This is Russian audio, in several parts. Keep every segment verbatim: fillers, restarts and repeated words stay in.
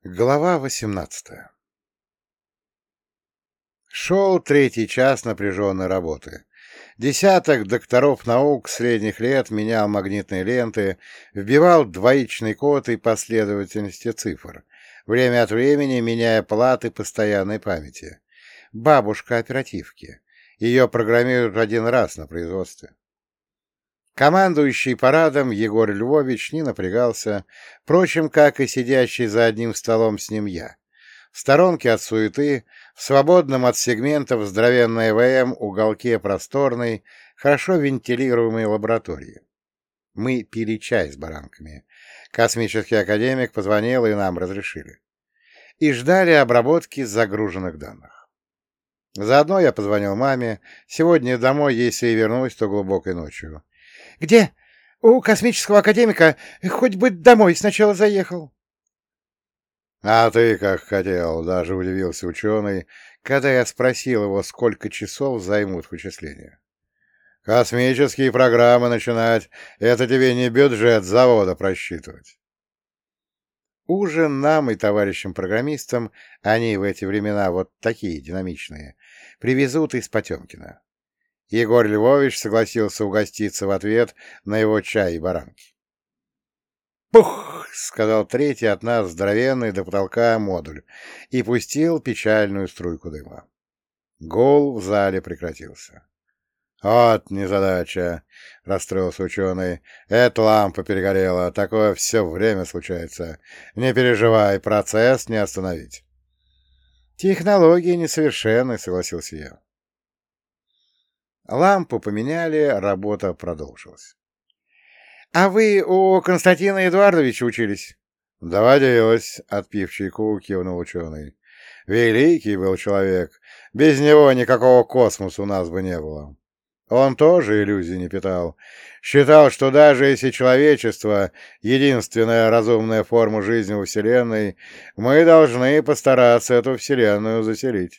Глава восемнадцатая. Шел третий час напряженной работы. Десяток докторов наук средних лет менял магнитные ленты, вбивал двоичный код и последовательности цифр, время от времени меняя платы постоянной памяти. Бабушка оперативки. Ее программируют один раз на производстве. Командующий парадом Егор Львович не напрягался, впрочем, как и сидящий за одним столом с ним я. В сторонке от суеты, в свободном от сегментов здоровенной ВМ уголке просторной, хорошо вентилируемой лаборатории. Мы пили чай с баранками. Космический академик позвонил, и нам разрешили. И ждали обработки загруженных данных. Заодно я позвонил маме. Сегодня домой, если и вернусь, то глубокой ночью. «Где? У космического академика. Хоть бы домой сначала заехал». «А ты как хотел», — даже удивился ученый, когда я спросил его, сколько часов займут вычисления. «Космические программы начинать — это тебе не бюджет завода просчитывать». Ужин нам и товарищам-программистам, они в эти времена вот такие динамичные, привезут из Потемкина. Егор Львович согласился угоститься в ответ на его чай и баранки. «Пух!» — сказал третий от нас здоровенный до потолка модуль и пустил печальную струйку дыма. Гул в зале прекратился. «Вот незадача!» — расстроился ученый. «Эта лампа перегорела, такое все время случается. Не переживай, процесс не остановить». «Технологии несовершенны», — согласился я. Лампу поменяли, работа продолжилась. — А вы у Константина Эдуардовича учились? — Доводилось, — отпив чайку, кивнул ученый. — Великий был человек. Без него никакого космоса у нас бы не было. Он тоже иллюзий не питал. Считал, что даже если человечество — единственная разумная форма жизни во Вселенной, мы должны постараться эту Вселенную заселить.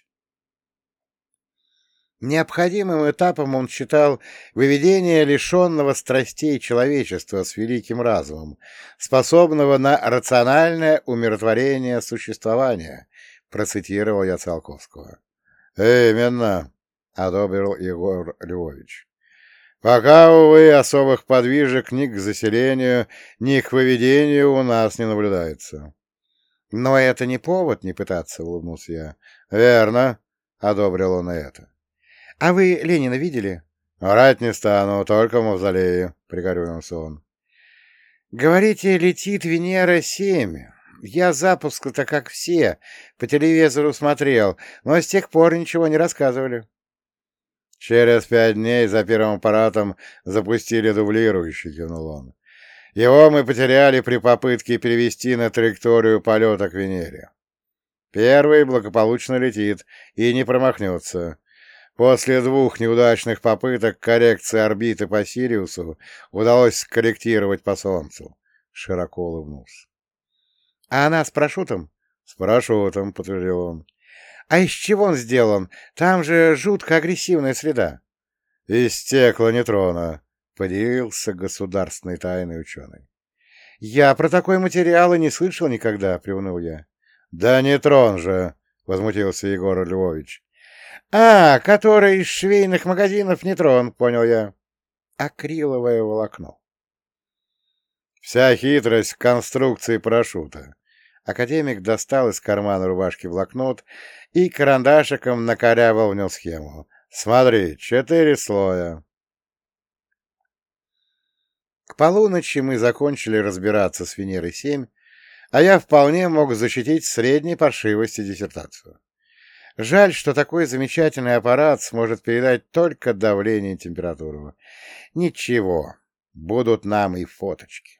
Необходимым этапом он считал выведение лишенного страстей человечества с великим разумом, способного на рациональное умиротворение существования, процитировал я Циолковского. «Именно», — одобрил Егор Львович. «Пока, увы, особых подвижек ни к заселению, ни к выведению у нас не наблюдается». «Но это не повод не пытаться», — улыбнулся я. «Верно», — одобрил он это. — А вы Ленина видели? — Врать не стану, только в мавзолее, — пригорюнился он. — Говорите, летит Венера-семь. Я запуск-то, как все, по телевизору смотрел, но с тех пор ничего не рассказывали. — Через пять дней за первым аппаратом запустили дублирующий, — кивнул он. — Его мы потеряли при попытке перевести на траекторию полета к Венере. Первый благополучно летит и не промахнется. После двух неудачных попыток коррекции орбиты по Сириусу удалось скорректировать по Солнцу. Широко улыбнулся. — А она с парашютом? — С парашютом, — подтвердил он. — А из чего он сделан? Там же жутко агрессивная среда. — Из стеклонейтрона, — поделился государственной тайной ученый. — Я про такой материал и не слышал никогда, — приуныл я. — Да нейтрон же, — возмутился Егор Львович. «А, который из швейных магазинов нейтрон», — понял я. Акриловое волокно. Вся хитрость в конструкции парашюта. Академик достал из кармана рубашки блокнот и карандашиком накорябал в нем схему. «Смотри, четыре слоя». К полуночи мы закончили разбираться с Венерой-семь, а я вполне мог защитить средней паршивости диссертацию. Жаль, что такой замечательный аппарат сможет передать только давление и температуру. Ничего, будут нам и фоточки.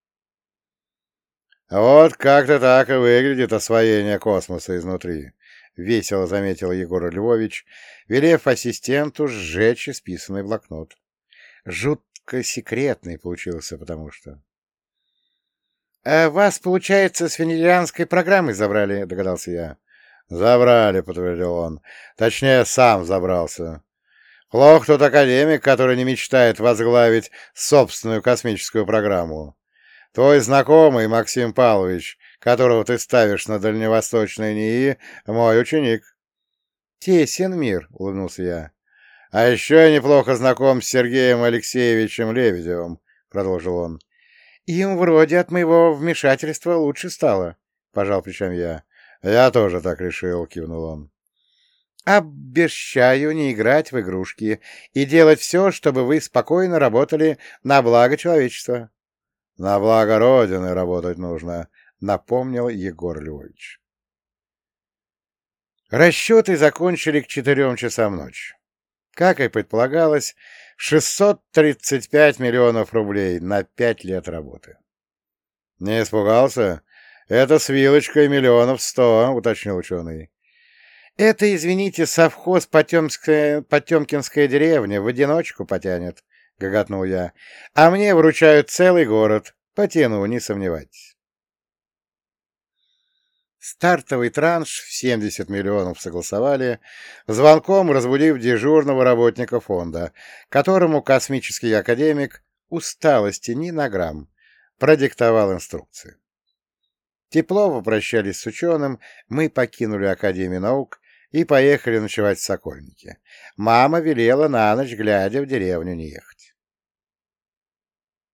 Вот как-то так и выглядит освоение космоса изнутри, — весело заметил Егор Львович, велев ассистенту сжечь исписанный блокнот. Жутко секретный получился, потому что... — А вас, получается, с венерианской программой забрали, — догадался я. «Забрали», — подтвердил он. «Точнее, сам забрался. Плох тот академик, который не мечтает возглавить собственную космическую программу. Твой знакомый, Максим Павлович, которого ты ставишь на дальневосточной НИИ, мой ученик. — Тесен мир, — улыбнулся я. — А еще я неплохо знаком с Сергеем Алексеевичем Лебедевым, — продолжил он. — Им вроде от моего вмешательства лучше стало, — пожал плечами я. — Я тоже так решил, — кивнул он. — Обещаю не играть в игрушки и делать все, чтобы вы спокойно работали на благо человечества. — На благо Родины работать нужно, — напомнил Егор Львович. Расчеты закончили к четырем часам ночи. Как и предполагалось, шестьсот тридцать пять миллионов рублей на пять лет работы. — Не испугался? Это с вилочкой миллионов сто, — уточнил ученый. — Это, извините, совхоз Потемкская, Потемкинская деревня в одиночку потянет, — гоготнул я. — А мне вручают целый город. Потяну, не сомневайтесь. Стартовый транш в семьдесят миллионов согласовали, звонком разбудив дежурного работника фонда, которому космический академик усталости ни на грамм продиктовал инструкции. Тепло попрощались с ученым, мы покинули Академию наук и поехали ночевать в Сокольники. Мама велела на ночь, глядя, в деревню не ехать.